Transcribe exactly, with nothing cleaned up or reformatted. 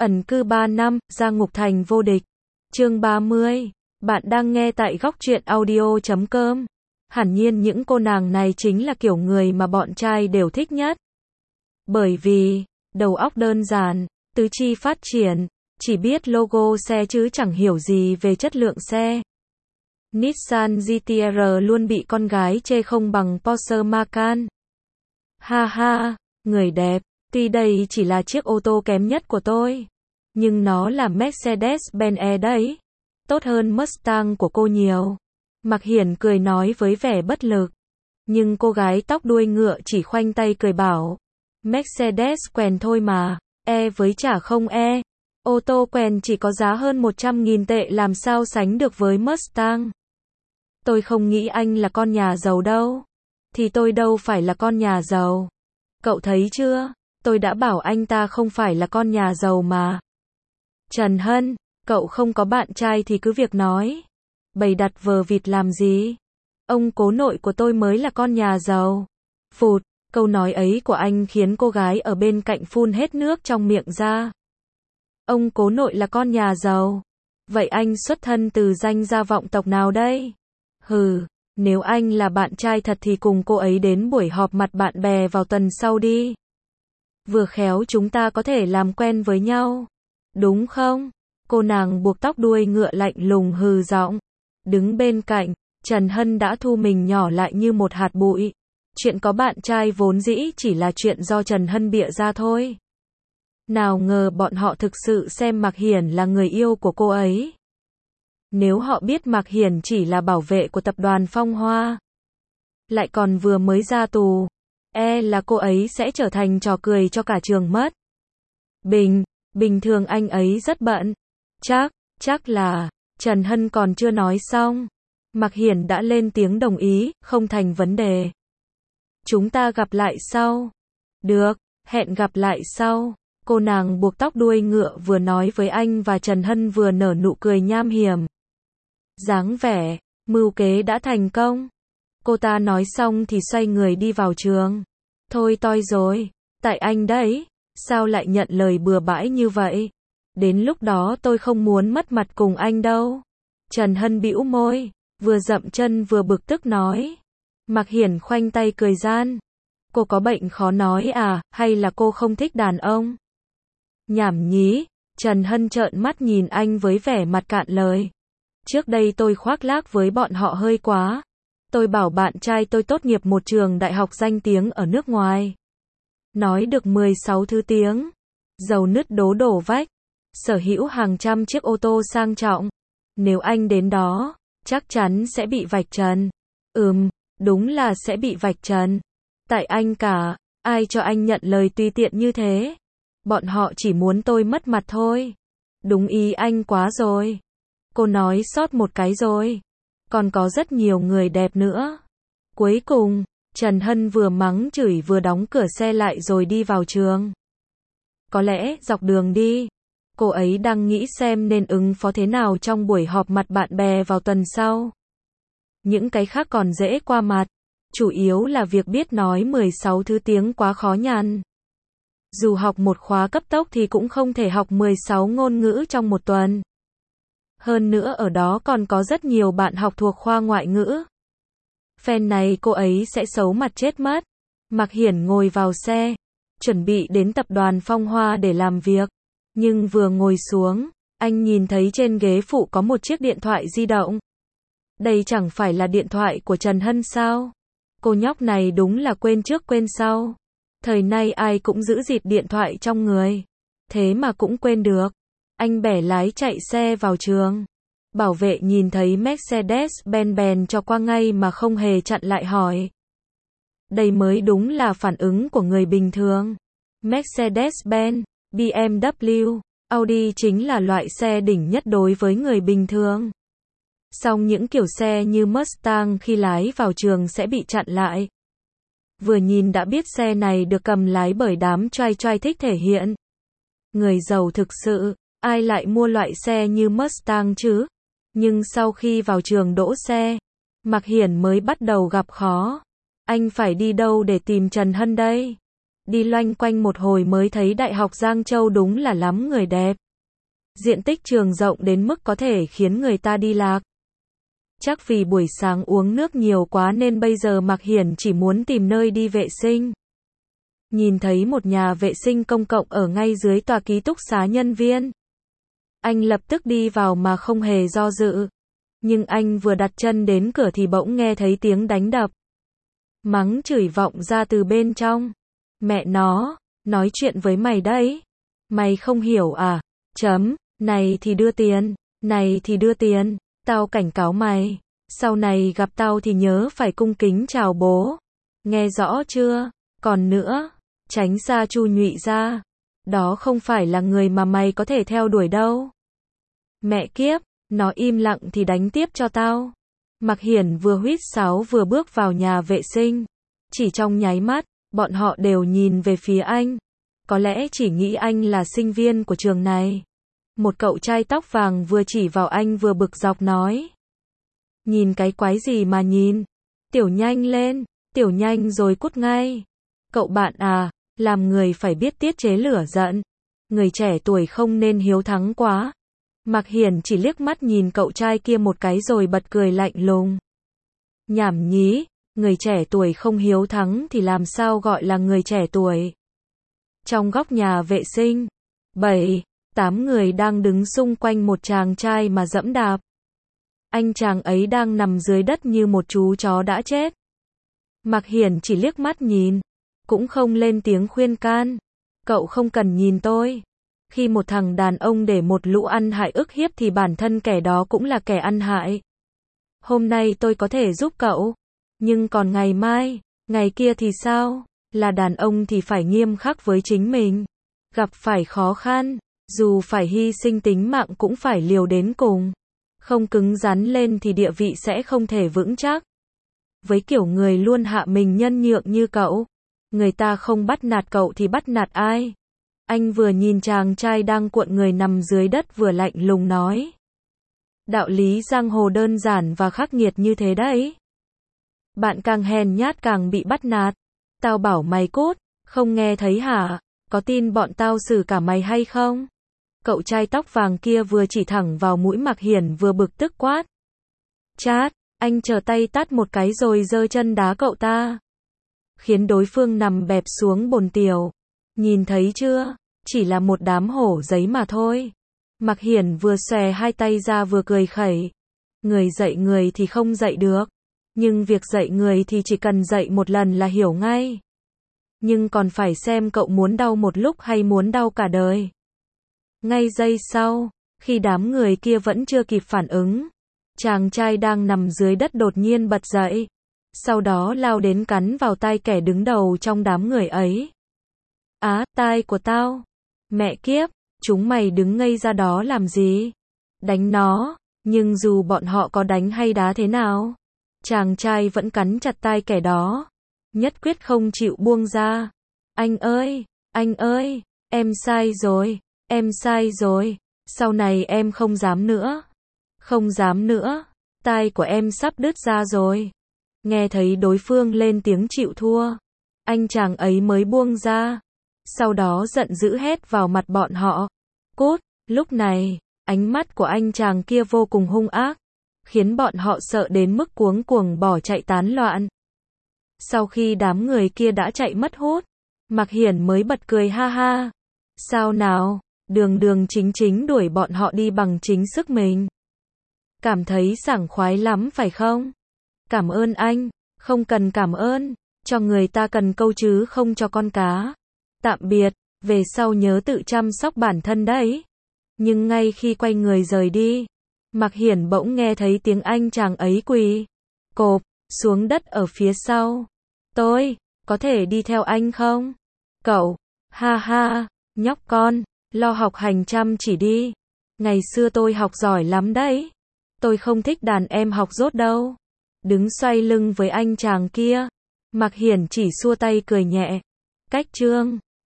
Ẩn cư ba năm, ra ngục thành vô địch. Chương ba mươi. Bạn đang nghe tại góc truyện audio chấm com. Hẳn nhiên những cô nàng này chính là kiểu người mà bọn trai đều thích nhất. Bởi vì, đầu óc đơn giản, tứ chi phát triển, chỉ biết logo xe chứ chẳng hiểu gì về chất lượng xe. Nissan giê tê rờ luôn bị con gái chê không bằng Porsche Macan. Ha ha, người đẹp, tuy đây chỉ là chiếc ô tô kém nhất của tôi, nhưng nó là Mercedes-Benz E đấy. Tốt hơn Mustang của cô nhiều. Mạc Hiển cười nói với vẻ bất lực. Nhưng cô gái tóc đuôi ngựa chỉ khoanh tay cười bảo. Mercedes quèn thôi mà, E với chả không E. Ô tô quèn chỉ có giá hơn một trăm nghìn tệ làm sao sánh được với Mustang. Tôi không nghĩ anh là con nhà giàu đâu. Thì tôi đâu phải là con nhà giàu. Cậu thấy chưa, tôi đã bảo anh ta không phải là con nhà giàu mà. Trần Hân, cậu không có bạn trai thì cứ việc nói. Bày đặt vờ vịt làm gì? Ông cố nội của tôi mới là con nhà giàu. Phụt, câu nói ấy của anh khiến cô gái ở bên cạnh phun hết nước trong miệng ra. Ông cố nội là con nhà giàu. Vậy anh xuất thân từ danh gia vọng tộc nào đây? Hừ, nếu anh là bạn trai thật thì cùng cô ấy đến buổi họp mặt bạn bè vào tuần sau đi. Vừa khéo chúng ta có thể làm quen với nhau. Đúng không? Cô nàng buộc tóc đuôi ngựa lạnh lùng hừ giọng. Đứng bên cạnh, Trần Hân đã thu mình nhỏ lại như một hạt bụi. Chuyện có bạn trai vốn dĩ chỉ là chuyện do Trần Hân bịa ra thôi. Nào ngờ bọn họ thực sự xem Mạc Hiển là người yêu của cô ấy. Nếu họ biết Mạc Hiển chỉ là bảo vệ của tập đoàn Phong Hoa, lại còn vừa mới ra tù, e là cô ấy sẽ trở thành trò cười cho cả trường mất. Bình, bình thường anh ấy rất bận. Chắc, chắc là, Trần Hân còn chưa nói xong. Mạc Hiển đã lên tiếng đồng ý, không thành vấn đề. Chúng ta gặp lại sau. Được, hẹn gặp lại sau. Cô nàng buộc tóc đuôi ngựa vừa nói với anh và Trần Hân vừa nở nụ cười nham hiểm. Dáng vẻ, mưu kế đã thành công. Cô ta nói xong thì xoay người đi vào trường. Thôi toi rồi, tại anh đấy, sao lại nhận lời bừa bãi như vậy? Đến lúc đó tôi không muốn mất mặt cùng anh đâu. Trần Hân bĩu môi, vừa dậm chân vừa bực tức nói. Mạc Hiển khoanh tay cười gian. Cô có bệnh khó nói à, hay là cô không thích đàn ông? Nhảm nhí, Trần Hân trợn mắt nhìn anh với vẻ mặt cạn lời. Trước đây tôi khoác lác với bọn họ hơi quá. Tôi bảo bạn trai tôi tốt nghiệp một trường đại học danh tiếng ở nước ngoài. Nói được mười sáu thứ tiếng. Giàu nứt đố đổ vách. Sở hữu hàng trăm chiếc ô tô sang trọng. Nếu anh đến đó, chắc chắn sẽ bị vạch trần. Ừm, đúng là sẽ bị vạch trần. Tại anh cả, ai cho anh nhận lời tùy tiện như thế? Bọn họ chỉ muốn tôi mất mặt thôi. Đúng ý anh quá rồi. Cô nói sót một cái rồi. Còn có rất nhiều người đẹp nữa. Cuối cùng, Trần Hân vừa mắng chửi vừa đóng cửa xe lại rồi đi vào trường. Có lẽ dọc đường đi, cô ấy đang nghĩ xem nên ứng phó thế nào trong buổi họp mặt bạn bè vào tuần sau. Những cái khác còn dễ qua mặt. Chủ yếu là việc biết nói mười sáu thứ tiếng quá khó nhằn. Dù học một khóa cấp tốc thì cũng không thể học mười sáu ngôn ngữ trong một tuần. Hơn nữa ở đó còn có rất nhiều bạn học thuộc khoa ngoại ngữ. Phen này cô ấy sẽ xấu mặt chết mất. Mạc Hiển ngồi vào xe, chuẩn bị đến tập đoàn Phong Hoa để làm việc. Nhưng vừa ngồi xuống, anh nhìn thấy trên ghế phụ có một chiếc điện thoại di động. Đây chẳng phải là điện thoại của Trần Hân sao? Cô nhóc này đúng là quên trước quên sau. Thời nay ai cũng giữ dịt điện thoại trong người. Thế mà cũng quên được. Anh bẻ lái chạy xe vào trường. Bảo vệ nhìn thấy Mercedes-Benz bèn cho qua ngay mà không hề chặn lại hỏi. Đây mới đúng là phản ứng của người bình thường. Mercedes-Benz, bê em vê, Audi chính là loại xe đỉnh nhất đối với người bình thường. Song những kiểu xe như Mustang khi lái vào trường sẽ bị chặn lại. Vừa nhìn đã biết xe này được cầm lái bởi đám trai trai thích thể hiện. Người giàu thực sự, ai lại mua loại xe như Mustang chứ? Nhưng sau khi vào trường đỗ xe, Mạc Hiển mới bắt đầu gặp khó. Anh phải đi đâu để tìm Trần Hân đây? Đi loanh quanh một hồi mới thấy Đại học Giang Châu đúng là lắm người đẹp. Diện tích trường rộng đến mức có thể khiến người ta đi lạc. Chắc vì buổi sáng uống nước nhiều quá nên bây giờ Mạc Hiển chỉ muốn tìm nơi đi vệ sinh. Nhìn thấy một nhà vệ sinh công cộng ở ngay dưới tòa ký túc xá nhân viên. Anh lập tức đi vào mà không hề do dự. Nhưng anh vừa đặt chân đến cửa thì bỗng nghe thấy tiếng đánh đập. Mắng chửi vọng ra từ bên trong. Mẹ nó, nói chuyện với mày đấy. Mày không hiểu à? Chấm, này thì đưa tiền, này thì đưa tiền. Tao cảnh cáo mày, sau này gặp tao thì nhớ phải cung kính chào bố. Nghe rõ chưa? Còn nữa, tránh xa Chu Nhụy ra. Đó không phải là người mà mày có thể theo đuổi đâu. Mẹ kiếp, nó im lặng thì đánh tiếp cho tao. Mạc Hiển vừa huýt sáo vừa bước vào nhà vệ sinh. Chỉ trong nháy mắt, bọn họ đều nhìn về phía anh. Có lẽ chỉ nghĩ anh là sinh viên của trường này. Một cậu trai tóc vàng vừa chỉ vào anh vừa bực dọc nói. Nhìn cái quái gì mà nhìn? Tiểu nhanh lên, tiểu nhanh rồi cút ngay. Cậu bạn à, làm người phải biết tiết chế lửa giận. Người trẻ tuổi không nên hiếu thắng quá. Mạc Hiển chỉ liếc mắt nhìn cậu trai kia một cái rồi bật cười lạnh lùng. Nhảm nhí, người trẻ tuổi không hiếu thắng thì làm sao gọi là người trẻ tuổi. Trong góc nhà vệ sinh, bảy, tám người đang đứng xung quanh một chàng trai mà dẫm đạp. Anh chàng ấy đang nằm dưới đất như một chú chó đã chết. Mạc Hiển chỉ liếc mắt nhìn, cũng không lên tiếng khuyên can. Cậu không cần nhìn tôi. Khi một thằng đàn ông để một lũ ăn hại ức hiếp thì bản thân kẻ đó cũng là kẻ ăn hại. Hôm nay tôi có thể giúp cậu, nhưng còn ngày mai, ngày kia thì sao? Là đàn ông thì phải nghiêm khắc với chính mình. Gặp phải khó khăn, dù phải hy sinh tính mạng cũng phải liều đến cùng. Không cứng rắn lên thì địa vị sẽ không thể vững chắc. Với kiểu người luôn hạ mình nhân nhượng như cậu, người ta không bắt nạt cậu thì bắt nạt ai? Anh vừa nhìn chàng trai đang cuộn người nằm dưới đất vừa lạnh lùng nói. Đạo lý giang hồ đơn giản và khắc nghiệt như thế đấy. Bạn càng hèn nhát càng bị bắt nạt. Tao bảo mày cút, không nghe thấy hả? Có tin bọn tao xử cả mày hay không? Cậu trai tóc vàng kia vừa chỉ thẳng vào mũi Mạc Hiển vừa bực tức quát. Chát, anh trở tay tát một cái rồi giơ chân đá cậu ta. Khiến đối phương nằm bẹp xuống bồn tiểu. Nhìn thấy chưa? Chỉ là một đám hổ giấy mà thôi. Mạc Hiển vừa xòe hai tay ra vừa cười khẩy. Người dạy người thì không dạy được. Nhưng việc dạy người thì chỉ cần dạy một lần là hiểu ngay. Nhưng còn phải xem cậu muốn đau một lúc hay muốn đau cả đời. Ngay giây sau, khi đám người kia vẫn chưa kịp phản ứng, chàng trai đang nằm dưới đất đột nhiên bật dậy. Sau đó lao đến cắn vào tai kẻ đứng đầu trong đám người ấy. Á, tai của tao. Mẹ kiếp, chúng mày đứng ngây ra đó làm gì? Đánh nó, nhưng dù bọn họ có đánh hay đá thế nào, chàng trai vẫn cắn chặt tai kẻ đó. Nhất quyết không chịu buông ra. Anh ơi, anh ơi, em sai rồi, em sai rồi, sau này em không dám nữa. Không dám nữa, tai của em sắp đứt ra rồi. Nghe thấy đối phương lên tiếng chịu thua, anh chàng ấy mới buông ra. Sau đó giận dữ hét vào mặt bọn họ. Cút, lúc này, ánh mắt của anh chàng kia vô cùng hung ác, khiến bọn họ sợ đến mức cuống cuồng bỏ chạy tán loạn. Sau khi đám người kia đã chạy mất hút, Mạc Hiển mới bật cười ha ha. Sao nào, đường đường chính chính đuổi bọn họ đi bằng chính sức mình. Cảm thấy sảng khoái lắm phải không? Cảm ơn anh, không cần cảm ơn, cho người ta cần câu chứ không cho con cá. Tạm biệt, về sau nhớ tự chăm sóc bản thân đấy. Nhưng ngay khi quay người rời đi, Mạc Hiển bỗng nghe thấy tiếng anh chàng ấy quỳ cộp xuống đất ở phía sau. Tôi, có thể đi theo anh không? Cậu, ha ha, nhóc con, lo học hành chăm chỉ đi. Ngày xưa tôi học giỏi lắm đấy. Tôi không thích đàn em học dốt đâu. Đứng xoay lưng với anh chàng kia, Mạc Hiển chỉ xua tay cười nhẹ. Cách chương